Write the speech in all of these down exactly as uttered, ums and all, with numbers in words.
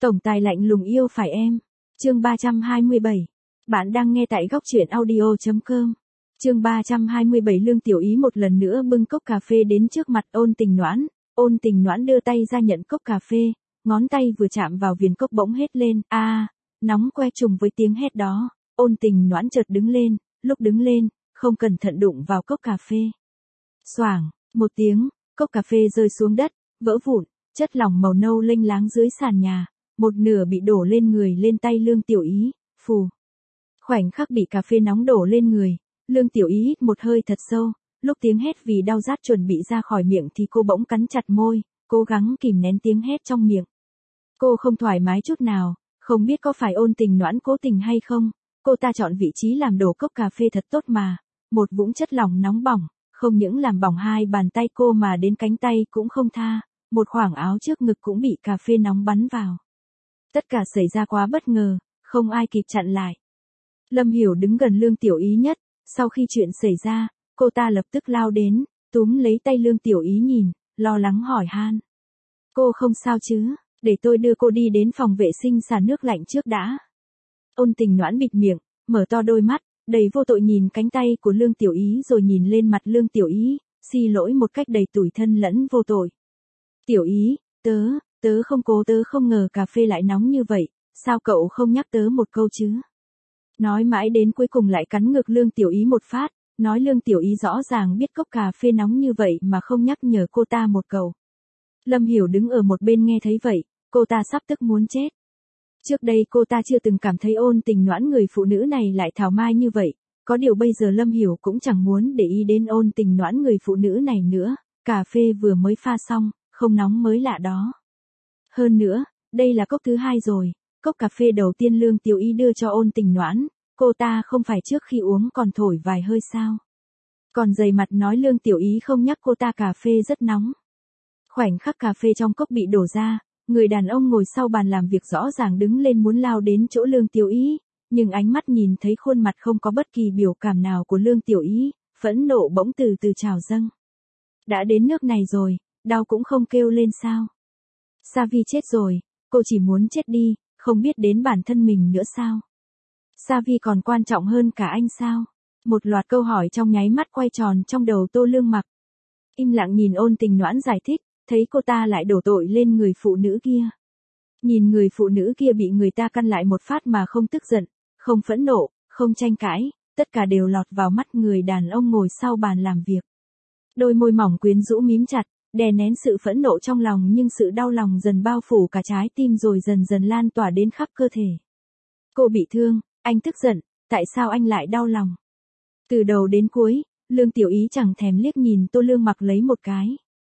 Tổng tài lạnh lùng yêu phải em. Chương ba trăm hai mươi bảy. Bạn đang nghe tại góc truyện audio chấm com. Chương ba trăm hai mươi bảy. Lương Tiểu Ý một lần nữa bưng cốc cà phê đến trước mặt Ôn Tình Noãn. Ôn Tình Noãn đưa tay ra nhận cốc cà phê, ngón tay vừa chạm vào viền cốc bỗng hét lên, a, à, nóng que trùng với tiếng hét đó. Ôn Tình Noãn chợt đứng lên, lúc đứng lên, không cẩn thận đụng vào cốc cà phê. Xoảng, một tiếng, cốc cà phê rơi xuống đất, vỡ vụn, chất lỏng màu nâu lênh láng dưới sàn nhà, một nửa bị đổ lên người lên tay Lương Tiểu Ý, phù. Khoảnh khắc bị cà phê nóng đổ lên người, Lương Tiểu Ý hít một hơi thật sâu, lúc tiếng hét vì đau rát chuẩn bị ra khỏi miệng thì cô bỗng cắn chặt môi, cố gắng kìm nén tiếng hét trong miệng. Cô không thoải mái chút nào, không biết có phải Ôn Tình Noãn cố tình hay không, cô ta chọn vị trí làm đổ cốc cà phê thật tốt mà, một vũng chất lỏng nóng bỏng, không những làm bỏng hai bàn tay cô mà đến cánh tay cũng không tha, một khoảng áo trước ngực cũng bị cà phê nóng bắn vào. Tất cả xảy ra quá bất ngờ, không ai kịp chặn lại. Lâm Hiểu đứng gần Lương Tiểu Ý nhất, sau khi chuyện xảy ra, cô ta lập tức lao đến, túm lấy tay Lương Tiểu Ý nhìn, lo lắng hỏi han. Cô không sao chứ, để tôi đưa cô đi đến phòng vệ sinh xả nước lạnh trước đã. Ôn Tình Noãn bịt miệng, mở to đôi mắt, đầy vô tội nhìn cánh tay của Lương Tiểu Ý rồi nhìn lên mặt Lương Tiểu Ý, xin lỗi một cách đầy tủi thân lẫn vô tội. Tiểu Ý, tớ, tớ không cố tớ không ngờ cà phê lại nóng như vậy, sao cậu không nhắc tớ một câu chứ? Nói mãi đến cuối cùng lại cắn ngực Lương Tiểu Ý một phát, nói Lương Tiểu Ý rõ ràng biết cốc cà phê nóng như vậy mà không nhắc nhở cô ta một câu. Lâm Hiểu đứng ở một bên nghe thấy vậy, cô ta sắp tức muốn chết. Trước đây cô ta chưa từng cảm thấy Ôn Tình Noãn người phụ nữ này lại thảo mai như vậy, có điều bây giờ Lâm Hiểu cũng chẳng muốn để ý đến Ôn Tình Noãn người phụ nữ này nữa, cà phê vừa mới pha xong, không nóng mới lạ đó. Hơn nữa, đây là cốc thứ hai rồi, cốc cà phê đầu tiên Lương Tiểu Ý đưa cho Ôn Tình Noãn, cô ta không phải trước khi uống còn thổi vài hơi sao. Còn dày mặt nói Lương Tiểu Ý không nhắc cô ta cà phê rất nóng. Khoảnh khắc cà phê trong cốc bị đổ ra, người đàn ông ngồi sau bàn làm việc rõ ràng đứng lên muốn lao đến chỗ Lương Tiểu Ý, nhưng ánh mắt nhìn thấy khuôn mặt không có bất kỳ biểu cảm nào của Lương Tiểu Ý, phẫn nộ bỗng từ từ trào dâng. Đã đến nước này rồi, đau cũng không kêu lên sao? Savi chết rồi, cô chỉ muốn chết đi, không biết đến bản thân mình nữa sao? Savi còn quan trọng hơn cả anh sao? Một loạt câu hỏi trong nháy mắt quay tròn trong đầu Tô Lương Mặc. Im lặng nhìn Ôn Tình Noãn giải thích, thấy cô ta lại đổ tội lên người phụ nữ kia. Nhìn người phụ nữ kia bị người ta căn lại một phát mà không tức giận, không phẫn nộ, không tranh cãi, tất cả đều lọt vào mắt người đàn ông ngồi sau bàn làm việc. Đôi môi mỏng quyến rũ mím chặt, đè nén sự phẫn nộ trong lòng nhưng sự đau lòng dần bao phủ cả trái tim rồi dần dần lan tỏa đến khắp cơ thể. Cô bị thương, anh tức giận, tại sao anh lại đau lòng? Từ đầu đến cuối, Lương Tiểu Ý chẳng thèm liếc nhìn Tô Lương Mặc lấy một cái.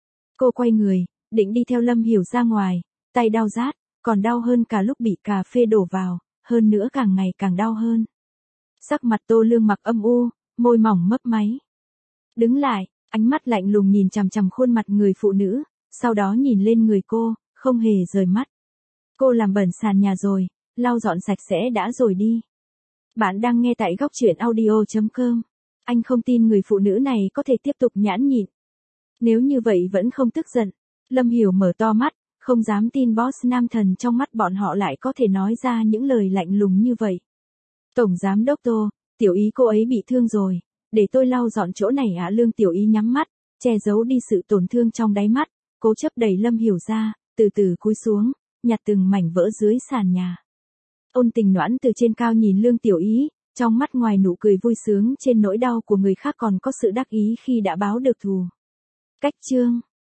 Cô quay người, định đi theo Lâm Hiểu ra ngoài, tay đau rát, còn đau hơn cả lúc bị cà phê đổ vào, hơn nữa càng ngày càng đau hơn. Sắc mặt Tô Lương Mặc âm u, môi mỏng mấp máy. Đứng lại, ánh mắt lạnh lùng nhìn chằm chằm khuôn mặt người phụ nữ, sau đó nhìn lên người cô, không hề rời mắt. Cô làm bẩn sàn nhà rồi, lau dọn sạch sẽ đã rồi đi. Bạn đang nghe tại góc truyện audio chấm com. Anh không tin người phụ nữ này có thể tiếp tục nhãn nhịn. Nếu như vậy vẫn không tức giận. Lâm Hiểu mở to mắt, không dám tin boss nam thần trong mắt bọn họ lại có thể nói ra những lời lạnh lùng như vậy. Tổng giám đốc Tô, Tiểu Ý cô ấy bị thương rồi, để tôi lau dọn chỗ này ạ. Lương Tiểu Ý nhắm mắt, che giấu đi sự tổn thương trong đáy mắt, cố chấp đẩy Lâm Hiểu ra, từ từ cúi xuống, nhặt từng mảnh vỡ dưới sàn nhà. Ôn Tình Noãn từ trên cao nhìn Lương Tiểu Ý, trong mắt ngoài nụ cười vui sướng trên nỗi đau của người khác còn có sự đắc ý khi đã báo được thù. Cách chương